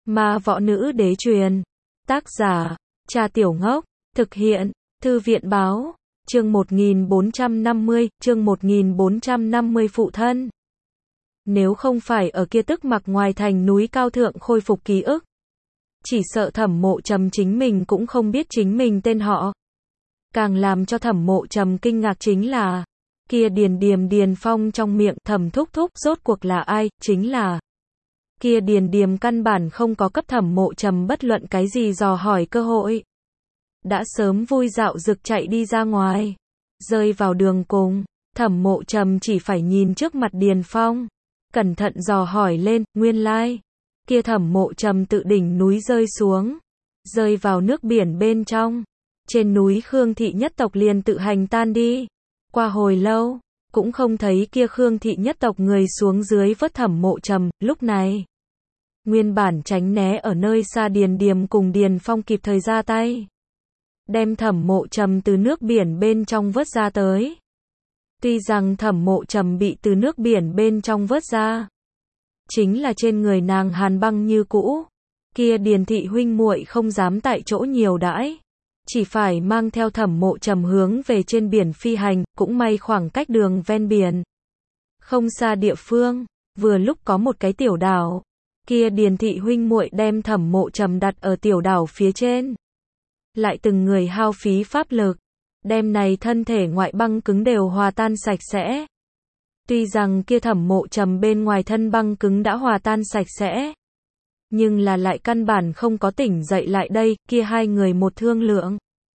Ma Võ Nữ Đế truyền. Tác giả, Cha Tiểu Ngốc. Thực hiện, Thư viện Báo. Chương 1450, phụ thân. Nếu không phải ở kia Tức Mặc ngoài thành núi cao thượng khôi phục ký ức, chỉ sợ Thẩm Mộ Trầm chính mình cũng không biết chính mình tên họ. Càng làm cho Thẩm Mộ Trầm kinh ngạc chính là, kia Điền Phong trong miệng Thẩm Thúc Thúc rốt cuộc là ai, chính là kia Điềm căn bản không có cấp Thẩm Mộ Trầm bất luận cái gì dò hỏi cơ hội. Đã sớm vui dạo rực chạy đi ra ngoài, rơi vào đường cùng, Thẩm Mộ Trầm chỉ phải nhìn trước mặt Điền Phong, cẩn thận dò hỏi lên, nguyên lai, kia Thẩm Mộ Trầm tự đỉnh núi rơi xuống, rơi vào nước biển bên trong. Trên núi Khương thị nhất tộc liền tự hành tan đi. Qua hồi lâu, cũng không thấy kia Khương thị nhất tộc người xuống dưới vớt Thẩm Mộ Trầm. Lúc này, nguyên bản tránh né ở nơi xa Điềm cùng Điền Phong kịp thời ra tay, đem Thẩm Mộ Trầm từ nước biển bên trong vớt ra tới. Tuy rằng Thẩm Mộ Trầm bị từ nước biển bên trong vớt ra, chính là trên người nàng hàn băng như cũ. Kia Điền thị huynh muội không dám tại chỗ nhiều đãi, chỉ phải mang theo Thẩm Mộ Trầm hướng về trên biển phi hành. Cũng may khoảng cách đường ven biển không xa địa phương, vừa lúc có một cái tiểu đảo. Kia Điền thị huynh muội đem Thẩm Mộ Trầm đặt ở tiểu đảo phía trên, lại từng người hao phí pháp lực, đem này thân thể ngoại băng cứng đều hòa tan sạch sẽ. Tuy rằng kia Thẩm Mộ Trầm bên ngoài thân băng cứng đã hòa tan sạch sẽ, nhưng là lại căn bản không có tỉnh dậy lại đây. Kia hai người một thương lượng,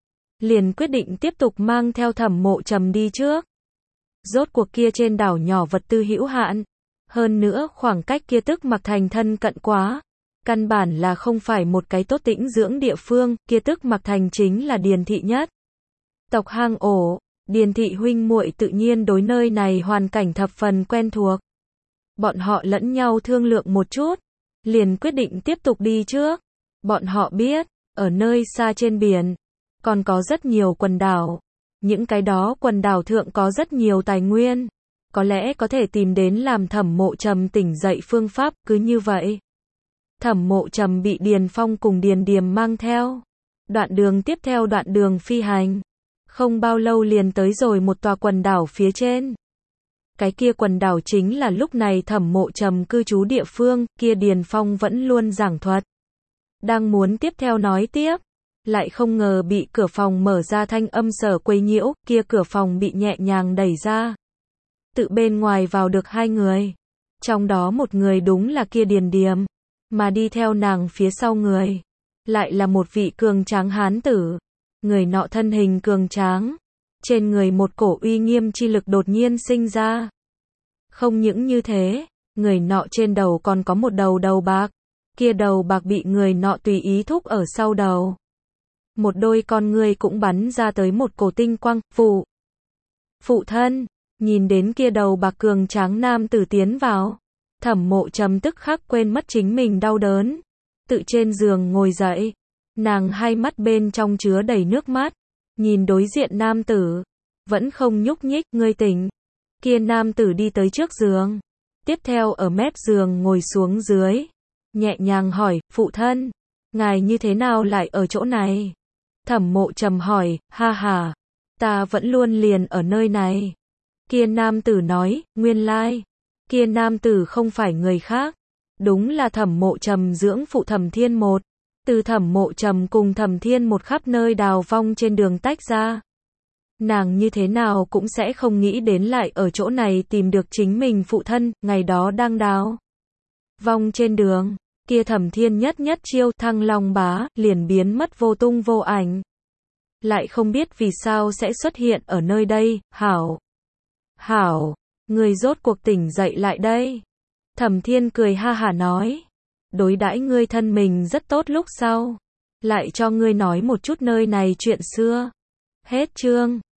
liền quyết định tiếp tục mang theo Thẩm Mộ Trầm đi trước. Rốt cuộc kia trên đảo nhỏ vật tư hữu hạn, hơn nữa khoảng cách kia Tức Mặc thành thân cận quá, căn bản là không phải một cái tốt tĩnh dưỡng địa phương. Kia Tức Mặc thành chính là Điền thị nhất tộc hang ổ, Điền thị huynh muội tự nhiên đối nơi này hoàn cảnh thập phần quen thuộc. Bọn họ lẫn nhau thương lượng một chút, liền quyết định tiếp tục đi trước. Bọn họ biết, ở nơi xa trên biển, còn có rất nhiều quần đảo. Những cái đó quần đảo thượng có rất nhiều tài nguyên, có lẽ có thể tìm đến làm Thẩm Mộ Trầm tỉnh dậy phương pháp. Cứ như vậy, Thẩm Mộ Trầm bị Điền Phong cùng Điềm mang theo. Đoạn đường tiếp theo đoạn đường phi hành, không bao lâu liền tới rồi một tòa quần đảo phía trên. Cái kia quần đảo chính là lúc này Thẩm Mộ Trầm cư trú địa phương. Kia Điền Phong vẫn luôn giảng thuật, đang muốn tiếp theo nói tiếp, lại không ngờ bị cửa phòng mở ra thanh âm sở quấy nhiễu. Kia cửa phòng bị nhẹ nhàng đẩy ra, tự bên ngoài vào được hai người, trong đó một người đúng là kia Điềm, mà đi theo nàng phía sau người, lại là một vị cường tráng hán tử. Người nọ thân hình cường tráng, trên người một cổ uy nghiêm chi lực đột nhiên sinh ra. Không những như thế, người nọ trên đầu còn có một đầu bạc. Kia đầu bạc bị người nọ tùy ý thúc ở sau đầu. Một đôi con ngươi cũng bắn ra tới một cổ tinh quang. Phụ thân, nhìn đến kia đầu bạc cường tráng nam tử tiến vào, Thẩm Mộ Trầm tức khắc quên mất chính mình đau đớn, tự trên giường ngồi dậy. Nàng hai mắt bên trong chứa đầy nước mắt, nhìn đối diện nam tử, vẫn không nhúc nhích. Ngươi tỉnh. Kia nam tử đi tới trước giường, tiếp theo ở mép giường ngồi xuống dưới, nhẹ nhàng hỏi, phụ thân, ngài như thế nào lại ở chỗ này? Thẩm Mộ Trầm hỏi, ha, ta vẫn luôn liền ở nơi này. Kia nam tử nói, nguyên lai, kia nam tử không phải người khác, đúng là Thẩm Mộ Trầm dưỡng phụ Thẩm Thiên Một. Từ Thẩm Mộ Trầm cùng Thẩm Thiên Một khắp nơi đào vong trên đường tách ra, nàng như thế nào cũng sẽ không nghĩ đến lại ở chỗ này tìm được chính mình phụ thân. Ngày đó đang đào vong trên đường, kia Thẩm Thiên nhất chiêu Thăng Long Bá liền biến mất vô tung vô ảnh, lại không biết vì sao sẽ xuất hiện ở nơi đây. Hảo, người rốt cuộc tỉnh dậy lại đây. Thẩm Thiên cười ha hả nói, đối đãi ngươi thân mình rất tốt, lúc sau lại cho ngươi nói một chút nơi này chuyện xưa. Hết chương.